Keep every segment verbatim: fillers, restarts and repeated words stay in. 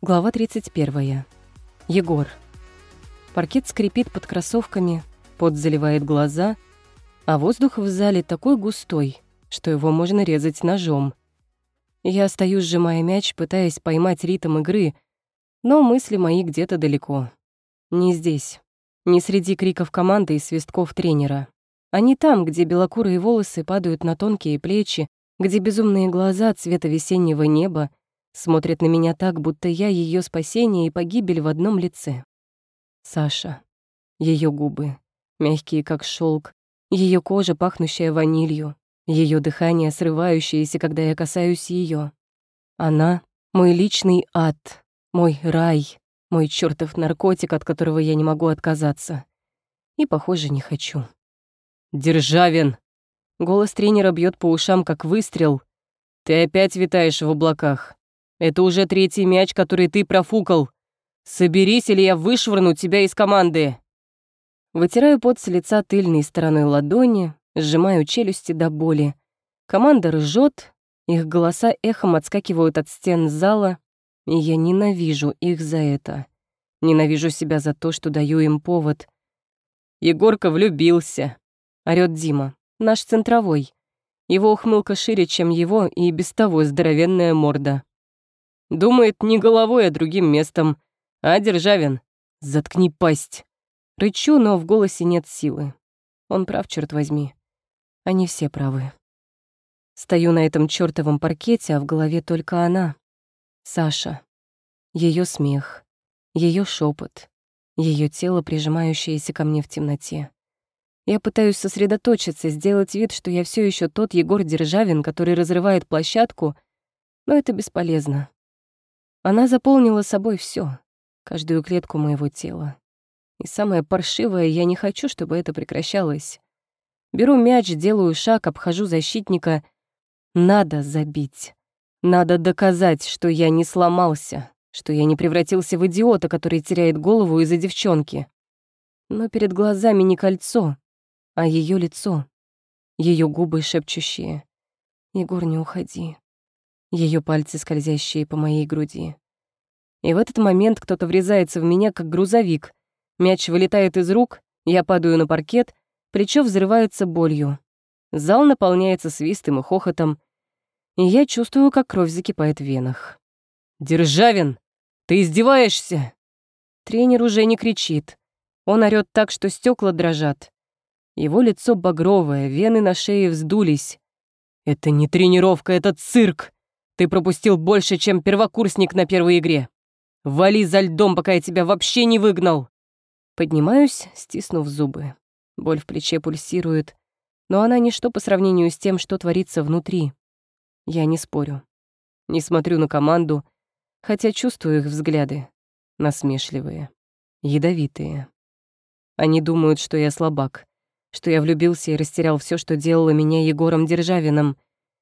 Глава тридцать первая. Егор. Паркет скрипит под кроссовками, пот заливает глаза, а воздух в зале такой густой, что его можно резать ножом. Я стою, сжимая мяч, пытаясь поймать ритм игры, но мысли мои где-то далеко. Не здесь, не среди криков команды и свистков тренера. Они там, где белокурые волосы падают на тонкие плечи, где безумные глаза цвета весеннего неба смотрят на меня так, будто я ее спасение и погибель в одном лице. Саша. Ее губы, мягкие как шелк, ее кожа, пахнущая ванилью, ее дыхание, срывающееся, когда я касаюсь ее. Она — мой личный ад, мой рай, мой чертов наркотик, от которого я не могу отказаться. И, похоже, не хочу. «Державин!» Голос тренера бьет по ушам, как выстрел. «Ты опять витаешь в облаках. Это уже третий мяч, который ты профукал. Соберись, или я вышвырну тебя из команды!» Вытираю пот с лица тыльной стороной ладони, сжимаю челюсти до боли. Команда ржет, их голоса эхом отскакивают от стен зала, и я ненавижу их за это. Ненавижу себя за то, что даю им повод. «Егорка влюбился», — орёт Дима, наш центровой. Его ухмылка шире, чем его, и без того здоровенная морда. Думает не головой, а другим местом. А, Державин, заткни пасть. Рычу, но в голосе нет силы. Он прав, черт возьми. Они все правы. Стою на этом чёртовом паркете, а в голове только она. Саша. Ее смех, ее шепот, ее тело, прижимающееся ко мне в темноте. Я пытаюсь сосредоточиться, сделать вид, что я все еще тот Егор Державин, который разрывает площадку, но это бесполезно. Она заполнила собой все, каждую клетку моего тела. И самое паршивое, я не хочу, чтобы это прекращалось. Беру мяч, делаю шаг, обхожу защитника. Надо забить. Надо доказать, что я не сломался, что я не превратился в идиота, который теряет голову из-за девчонки. Но перед глазами не кольцо, а ее лицо, ее губы шепчущие: «Егор, не уходи», ее пальцы, скользящие по моей груди. И в этот момент кто-то врезается в меня, как грузовик. Мяч вылетает из рук, я падаю на паркет, плечо взрывается болью. Зал наполняется свистом и хохотом, и я чувствую, как кровь закипает в венах. «Державин, ты издеваешься?» Тренер уже не кричит. Он орёт так, что стекла дрожат. Его лицо багровое, вены на шее вздулись. «Это не тренировка, это цирк! Ты пропустил больше, чем первокурсник на первой игре! Вали за льдом, пока я тебя вообще не выгнал!» Поднимаюсь, стиснув зубы. Боль в плече пульсирует, но она ничто по сравнению с тем, что творится внутри. Я не спорю. Не смотрю на команду, хотя чувствую их взгляды. Насмешливые, ядовитые. Они думают, что я слабак, что я влюбился и растерял все, что делало меня Егором Державиным.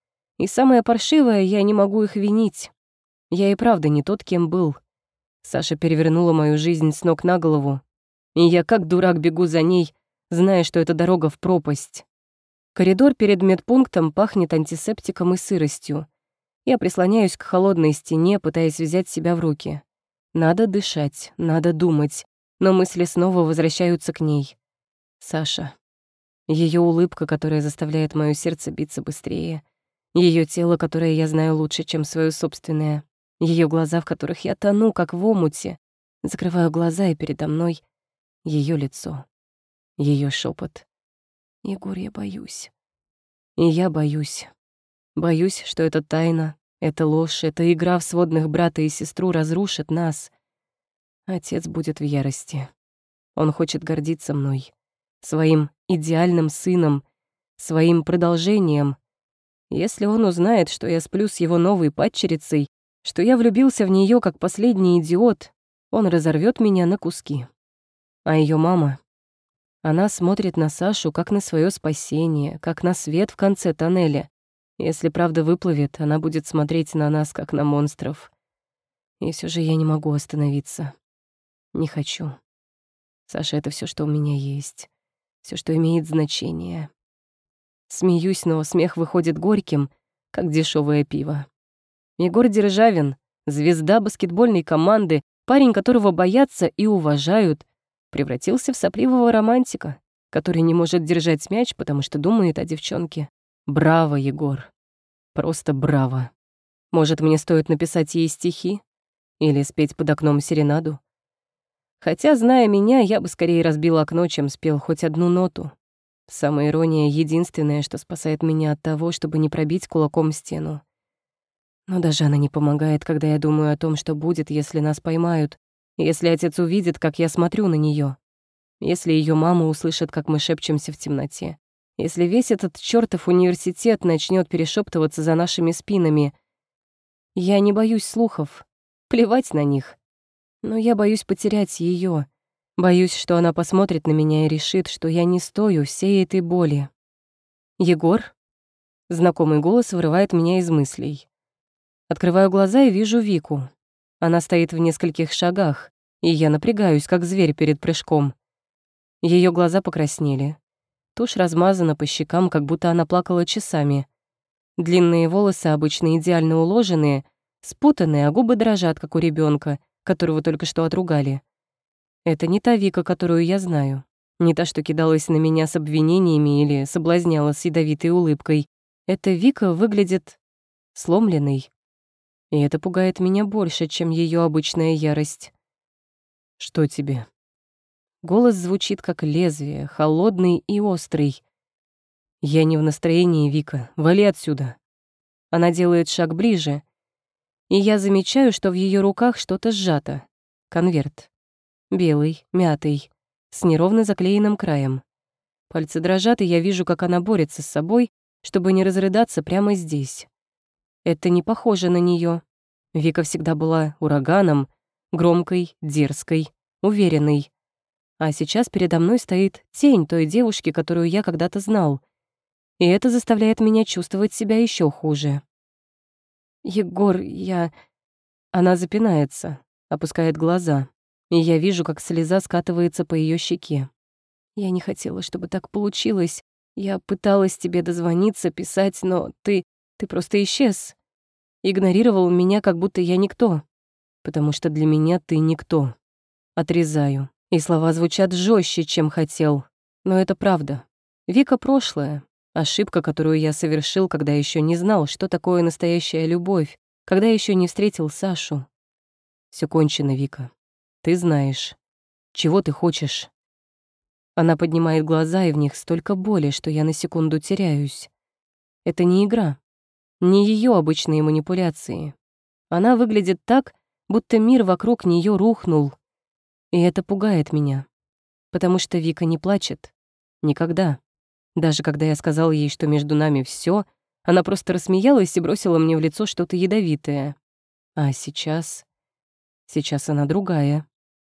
И самое паршивое, я не могу их винить. Я и правда не тот, кем был. Саша перевернула мою жизнь с ног на голову, и я как дурак бегу за ней, зная, что это дорога в пропасть. Коридор перед медпунктом пахнет антисептиком и сыростью. Я прислоняюсь к холодной стене, пытаясь взять себя в руки. Надо дышать, надо думать, но мысли снова возвращаются к ней. Саша. Ее улыбка, которая заставляет моё сердце биться быстрее. Ее тело, которое я знаю лучше, чем свое собственное. Ее глаза, в которых я тону, как в омуте. Закрываю глаза, и передо мной ее лицо. Ее шепот. «Егор, я боюсь». И я боюсь. Боюсь, что эта тайна, эта ложь, эта игра в сводных брата и сестру разрушит нас. Отец будет в ярости. Он хочет гордиться мной, своим идеальным сыном, своим продолжением. Если он узнает, что я сплю с его новой падчерицей, что я влюбился в нее как последний идиот, он разорвет меня на куски. А ее мама, она смотрит на Сашу как на свое спасение, как на свет в конце тоннеля. Если правда выплывет, она будет смотреть на нас, как на монстров. И все же я не могу остановиться. Не хочу. Саша — это все, что у меня есть. Все, что имеет значение. Смеюсь, но смех выходит горьким, как дешевое пиво. Егор Державин звезда баскетбольной команды, парень, которого боятся и уважают, превратился в сопливого романтика, который не может держать мяч, потому что думает о девчонке. Браво, Егор. Просто браво. Может, мне стоит написать ей стихи? Или спеть под окном серенаду? Хотя, зная меня, я бы скорее разбил окно, чем спел хоть одну ноту. Самая ирония — единственное, что спасает меня от того, чтобы не пробить кулаком стену. Но даже она не помогает, когда я думаю о том, что будет, если нас поймают, если отец увидит, как я смотрю на неё, если её мама услышит, как мы шепчемся в темноте, если весь этот чёртов университет начнёт перешептываться за нашими спинами. Я не боюсь слухов, плевать на них, но я боюсь потерять её, боюсь, что она посмотрит на меня и решит, что я не стою всей этой боли. «Егор?» Знакомый голос вырывает меня из мыслей. Открываю глаза и вижу Вику. Она стоит в нескольких шагах, и я напрягаюсь, как зверь перед прыжком. Её глаза покраснели. Тушь размазана по щекам, как будто она плакала часами. Длинные волосы, обычно идеально уложенные, спутанные, а губы дрожат, как у ребёнка, которого только что отругали. Это не та Вика, которую я знаю. Не та, что кидалась на меня с обвинениями или соблазняла с ядовитой улыбкой. Эта Вика выглядит сломленной. И это пугает меня больше, чем её обычная ярость. «Что тебе?» Голос звучит как лезвие, холодный и острый. «Я не в настроении, Вика. Вали отсюда». Она делает шаг ближе, и я замечаю, что в её руках что-то сжато. Конверт. Белый, мятый, с неровно заклеенным краем. Пальцы дрожат, и я вижу, как она борется с собой, чтобы не разрыдаться прямо здесь. Это не похоже на неё. Вика всегда была ураганом, громкой, дерзкой, уверенной. А сейчас передо мной стоит тень той девушки, которую я когда-то знал. И это заставляет меня чувствовать себя ещё хуже. «Егор, я...» Она запинается, опускает глаза, и я вижу, как слеза скатывается по её щеке. «Я не хотела, чтобы так получилось. Я пыталась тебе дозвониться, писать, но ты... ты просто исчез. Игнорировал меня, как будто я никто. Потому что для меня ты никто». Отрезаю. И слова звучат жестче, чем хотел. Но это правда. Вика — прошлое. Ошибка, которую я совершил, когда еще не знал, что такое настоящая любовь, когда еще не встретил Сашу. Все кончено, Вика. Ты знаешь. Чего ты хочешь? Она поднимает глаза, и в них столько боли, что я на секунду теряюсь. Это не игра. Не ее обычные манипуляции. Она выглядит так, будто мир вокруг нее рухнул. И это пугает меня. Потому что Вика не плачет. Никогда. Даже когда я сказал ей, что между нами все, она просто рассмеялась и бросила мне в лицо что-то ядовитое. А сейчас... Сейчас она другая.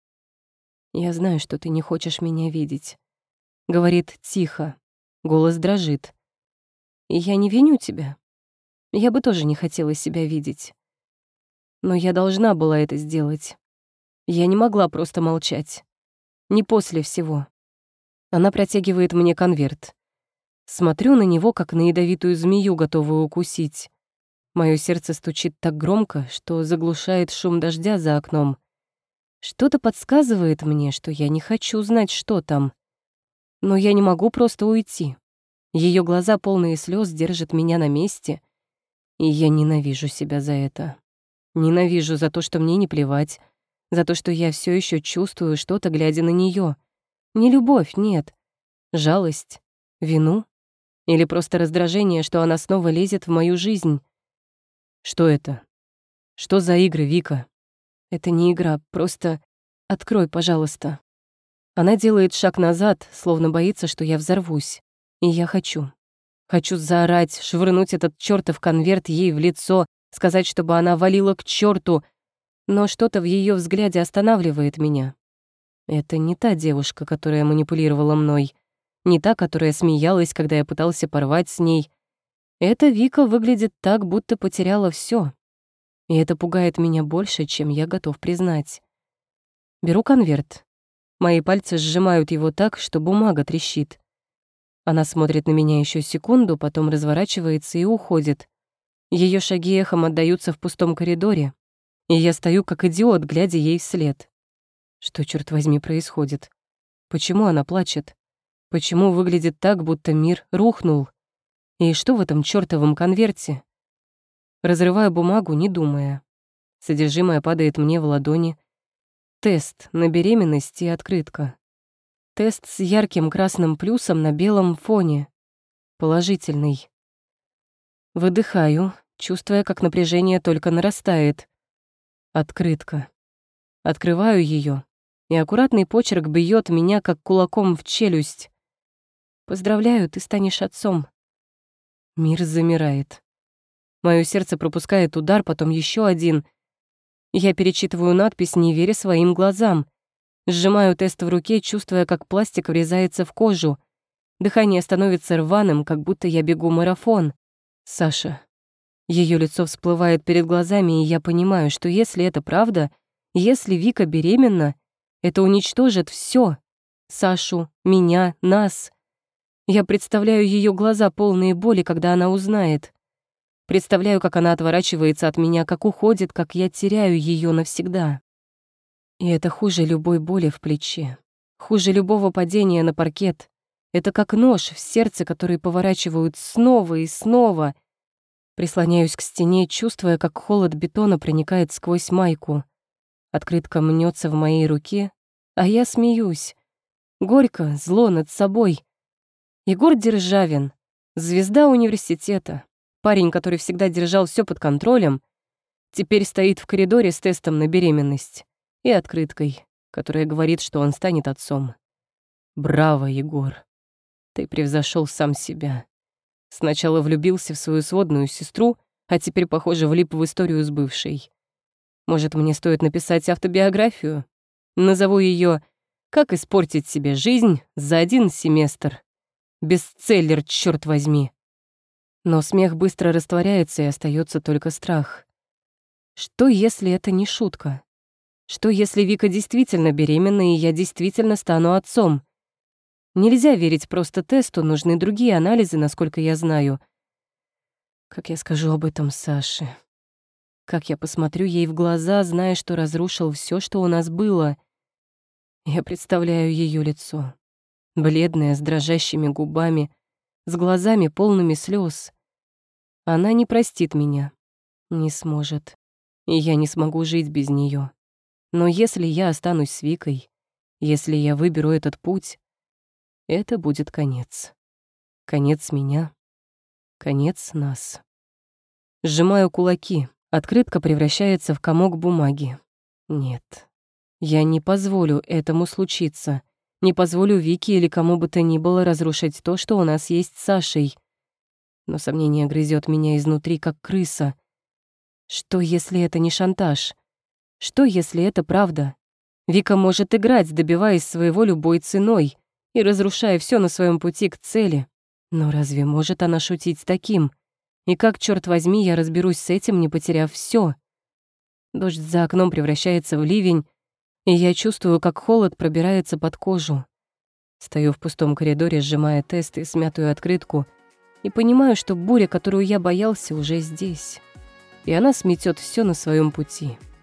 «Я знаю, что ты не хочешь меня видеть», — говорит тихо. Голос дрожит. «И я не виню тебя. Я бы тоже не хотела себя видеть. Но я должна была это сделать. Я не могла просто молчать. Не после всего». Она протягивает мне конверт. Смотрю на него, как на ядовитую змею, готовую укусить. Моё сердце стучит так громко, что заглушает шум дождя за окном. Что-то подсказывает мне, что я не хочу знать, что там. Но я не могу просто уйти. Её глаза, полные слёз, держат меня на месте, и я ненавижу себя за это. Ненавижу за то, что мне не плевать, за то, что я всё ещё чувствую что-то, глядя на неё. Не любовь, нет. Жалость, вину или просто раздражение, что она снова лезет в мою жизнь. Что это? Что за игры, Вика? Это не игра, просто открой, пожалуйста. Она делает шаг назад, словно боится, что я взорвусь. И я хочу. Хочу заорать, швырнуть этот чёртов конверт ей в лицо, сказать, чтобы она валила к чёрту, но что-то в её взгляде останавливает меня. Это не та девушка, которая манипулировала мной, не та, которая смеялась, когда я пытался порвать с ней. Эта Вика выглядит так, будто потеряла всё. И это пугает меня больше, чем я готов признать. Беру конверт. Мои пальцы сжимают его так, что бумага трещит. Она смотрит на меня ещё секунду, потом разворачивается и уходит. Её шаги эхом отдаются в пустом коридоре. И я стою как идиот, глядя ей вслед. Что, черт возьми, происходит? Почему она плачет? Почему выглядит так, будто мир рухнул? И что в этом чёртовом конверте? Разрываю бумагу, не думая. Содержимое падает мне в ладони. Тест на беременность и открытка. Тест с ярким красным плюсом на белом фоне. Положительный. Выдыхаю, чувствуя, как напряжение только нарастает. Открытка. Открываю её, и аккуратный почерк бьёт меня, как кулаком в челюсть. «Поздравляю, ты станешь отцом». Мир замирает. Моё сердце пропускает удар, потом ещё один. Я перечитываю надпись, не веря своим глазам. Сжимаю тест в руке, чувствуя, как пластик врезается в кожу. Дыхание становится рваным, как будто я бегу марафон. Саша. Её лицо всплывает перед глазами, и я понимаю, что если это правда, если Вика беременна, это уничтожит всё. Сашу, меня, нас. Я представляю её глаза, полные боли, когда она узнает. Представляю, как она отворачивается от меня, как уходит, как я теряю её навсегда. И это хуже любой боли в плече. Хуже любого падения на паркет. Это как нож в сердце, который поворачивают снова и снова. Прислоняюсь к стене, чувствуя, как холод бетона проникает сквозь майку. Открытка мнется в моей руке, а я смеюсь. Горько, зло над собой. Егор Державин, звезда университета, парень, который всегда держал всё под контролем, теперь стоит в коридоре с тестом на беременность и открыткой, которая говорит, что он станет отцом. Браво, Егор. Ты превзошёл сам себя. Сначала влюбился в свою сводную сестру, а теперь, похоже, влип в историю с бывшей. Может, мне стоит написать автобиографию? Назову её «Как испортить себе жизнь за один семестр». Бестселлер, чёрт возьми. Но смех быстро растворяется, и остаётся только страх. Что, если это не шутка? Что, если Вика действительно беременна, и я действительно стану отцом? Нельзя верить просто тесту, нужны другие анализы, насколько я знаю. Как я скажу об этом Саше? Как я посмотрю ей в глаза, зная, что разрушил всё, что у нас было? Я представляю её лицо. Бледная, с дрожащими губами, с глазами полными слёз. Она не простит меня. Не сможет. И я не смогу жить без неё. Но если я останусь с Викой, если я выберу этот путь, это будет конец. Конец меня. Конец нас. Сжимаю кулаки. Открытка превращается в комок бумаги. Нет. Я не позволю этому случиться. Не позволю Вике или кому бы то ни было разрушить то, что у нас есть с Сашей. Но сомнение грызёт меня изнутри, как крыса. Что, если это не шантаж? Что, если это правда? Вика может играть, добиваясь своего любой ценой и разрушая всё на своём пути к цели. Но разве может она шутить с таким? И как, чёрт возьми, я разберусь с этим, не потеряв всё? Дождь за окном превращается в ливень, и я чувствую, как холод пробирается под кожу. Стою в пустом коридоре, сжимая тест и смятую открытку, и понимаю, что буря, которую я боялся, уже здесь. И она сметёт всё на своём пути.